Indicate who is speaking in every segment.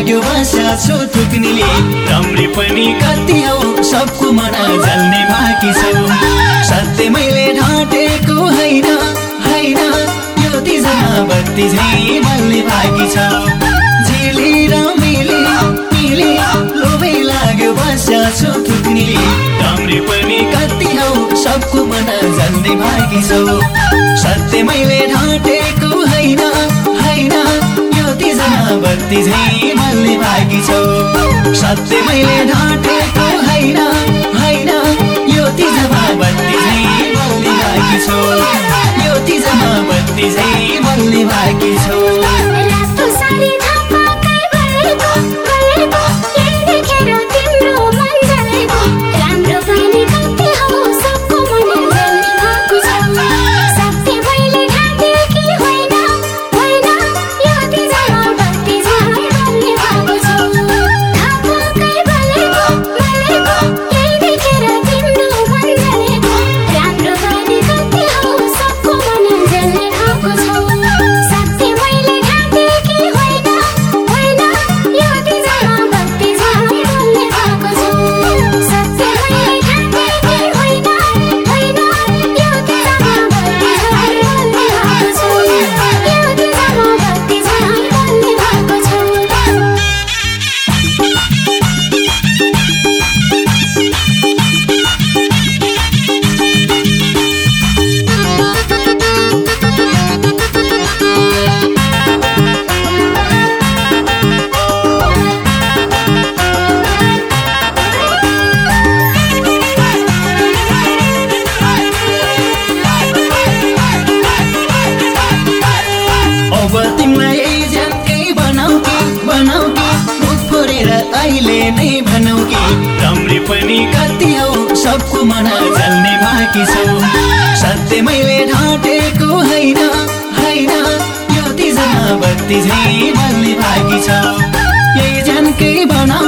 Speaker 1: लाग्यो भाषा छु थुक्नीले राम्री पनि कति हौ सबको मन जल्ने बाँकी छौ सत्य मैले ढाँटेको होइन होइन यो तिजमा बत्ती झै बल्ने बाँकी छ झेलेर मिले मिले लोभै लाग्यो भाषा छु थुक्नीले राम्री पनि कति हौ सबको मन जल्ने बाँकी छौ सत्य मैले ढाँटेको होइन होइन यो तिजमा बत्ती झै बल्ने बाँकी छौ सत्य मैले ढाँटेको होइन होइन यो तिजमा बत्ती झै बल्ने बाँकी छौ यो तिजमा बत्ती झै बल्ने बाँकी छौ अहिले नै भनौ कि राम्री पनि कति हौ सबको मन जल्ने बाँकी छौ सत्य मैले ढाँटेको होइन होइन यो तिजमा बत्ती झै बल्ने बाँकी छ यही जानकै भनौ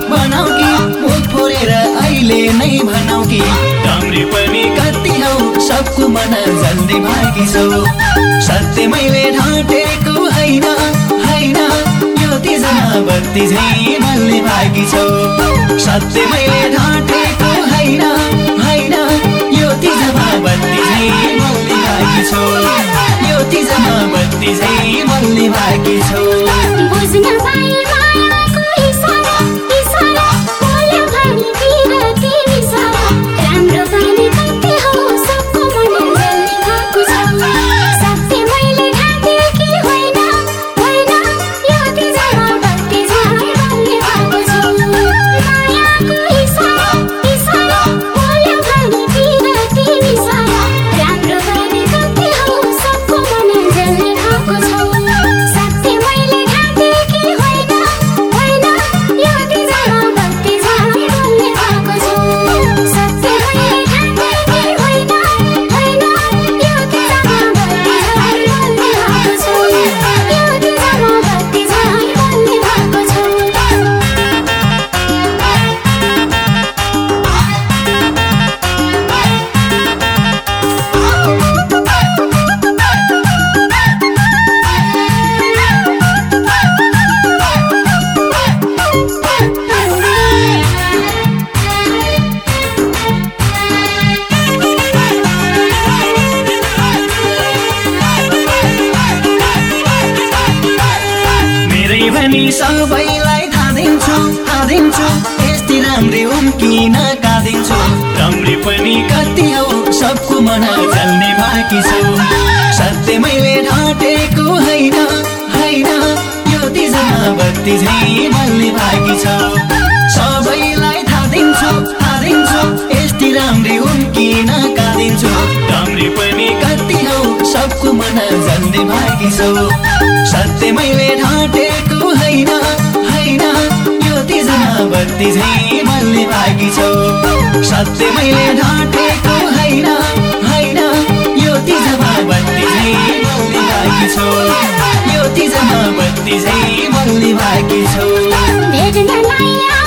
Speaker 1: कि मुख फोरेर अहिले नै भनौ कि राम्री पनि कति हौ सबको मन जल्ने बाँकी छौ सत्य मैले ढाँटेको होइन होइन यो तिजमा बत्ती झै बल्ने बाँकी छौ सत्य मैले ढाँटेको होइन होइन यो तिजमा बत्ती झै बल्ने बाँकी छौ यो तिजमा बत्ती झै बल्ने बाँकी छौ
Speaker 2: बुझ्न पाए मायाको इसारा इसारा बोल्यो भने बिरती इसारा राम्रो पनि कति हौ सबको मन जल्ने भएको छ सत्य मैले ढाँटे कि होइन होइन यो तिजमा बत्ती झै बल्ने भएको छ मायाको इसारा इसारा बोल्यो भने बिरती इसारा राम्रो पनि कति हौ सबको मन जल्ने भएको छ सत्य मैले ढाँटे कि होइन होइन यो तिजमा बत्ती झै बल्ने भएको छ सत्य मैले ढाँटे कि होइन होइन यो तिजमा बत्ती झै बल्ने भएको छ यो तिजमा बत्ती झै बल्ने भएको छ
Speaker 1: मेरै भनी सबैलाई थाहा दिन्छु यस्तै राम्री उम्किन कादिन्छु राम्री पनि कति हौ सबको मन जल्ने बाँकी छौ सत्य मैले ढाँटेको होइन होइन यो तिजमा बत्ती झै बल्ने बाँकी छ सबैलाई थाहा दिन्छु यस्तै राम्री उम्किन कादिन्छु राम्री पनि कति हौ सबको मन जल्ने बाँकी छौ सत्य मैले ढाँटेको होइन होइन यो तिजमा बत्ती झै बल्ने बाँकी छौ सत्य मैले ढाँटेको होइन होइन यो तिजमा बत्ती झै बल्ने बाँकी छौ यो तिजमा बत्ती झै बल्ने बाँकी छौ
Speaker 2: भेट्नलाई